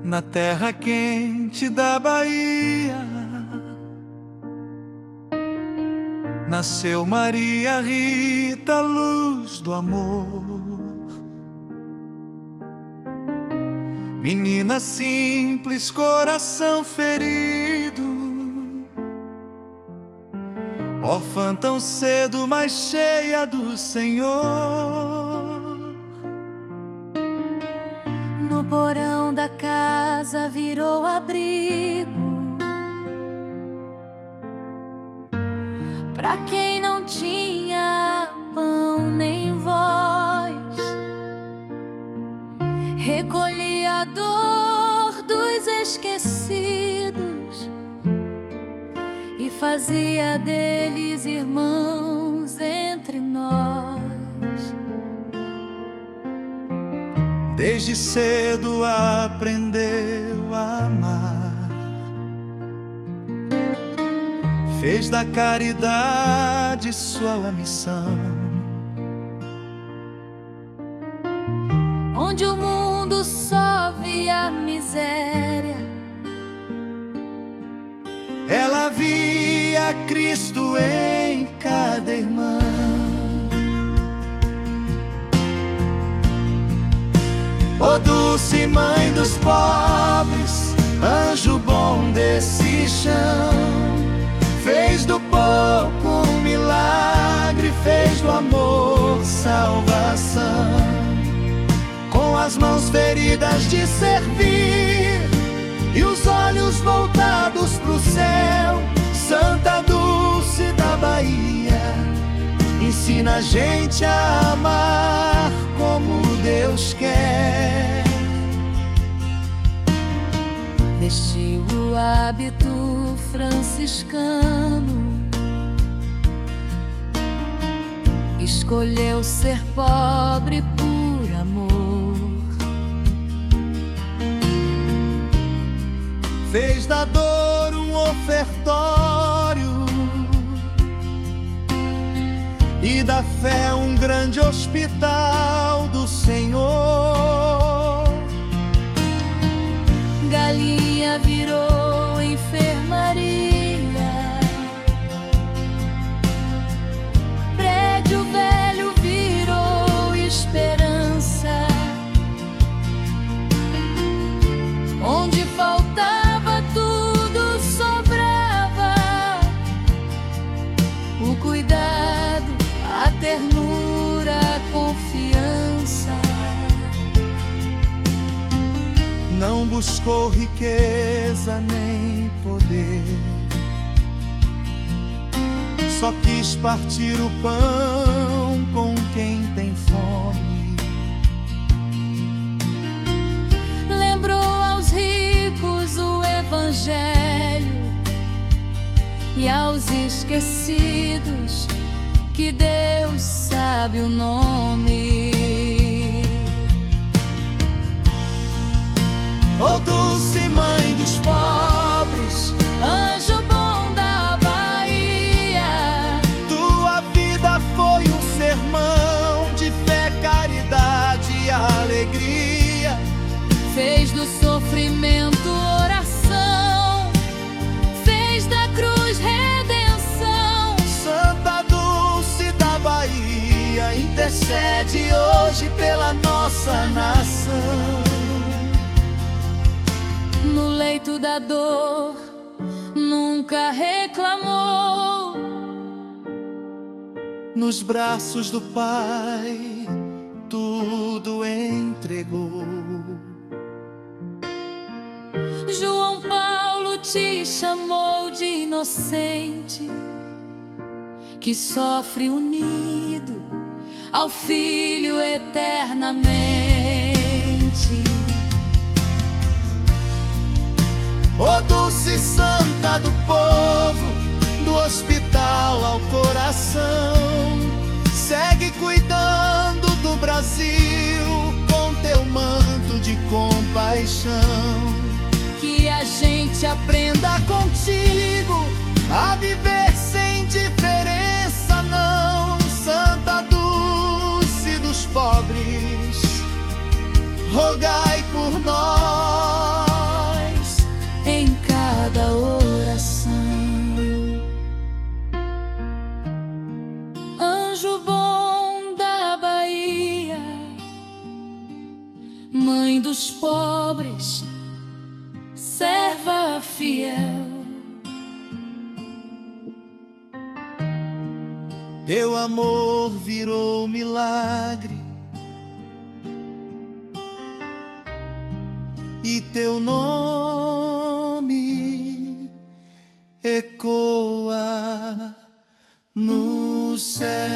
na terra quente da Bahia, nasceu Maria Rita, luz do amor. Menina simples, coração ferido, órfã tão cedo, mas cheia do Senhor. No porão da casa virou abrigo pra quem não tinha pão nem voz. Recolhia a dor dos esquecidos e fazia deles irmãos entre nós. Desde cedo aprendeu a amar, fez da caridade sua missão. Onde o mundo só via miséria, ela via Cristo em cada irmã. Ó doce mãe dos pobres, anjo bom desse chão, fez do pouco um milagre, fez do amor salvação. Com as mãos feridas de servir e os olhos voltados pro céu, Santa Dulce da Bahia ensina a gente a amar como Deus quer. vestiu o hábito franciscano, escolheu ser pobre por amor. Fez da dor um ofertório e da fé um grande hospital do Senhor. Galinha virou enfermaria, prédio velho virou esperança. Onde faltava tudo sobrava o cuidado, a ternura, a confiança. Não buscou riqueza nem poder, só quis partir o pão com quem tem fome. Lembrou aos ricos o evangelho e aos esquecidos que Deus sabe o nome. Ó doce mãe dos pobres, Anjo bom da Bahia, tua vida foi um sermão de fé, caridade e alegria. fez do sofrimento oração, fez da cruz redenção. Santa Dulce da Bahia intercede hoje pela nossa nação. No leito da dor, nunca reclamou. Nos braços do Pai, tudo entregou. João Paulo te chamou de inocente, que sofre unido ao Filho eternamente. Ó doce santa do povo, do hospital ao coração, segue cuidando do Brasil com teu manto de compaixão. Que a gente Aprenda contigo a viver sem diferença, não. Santa Dulce dos pobres, rogai por nós. pobres, serva fiel. Teu amor virou milagre e teu nome ecoa no céu.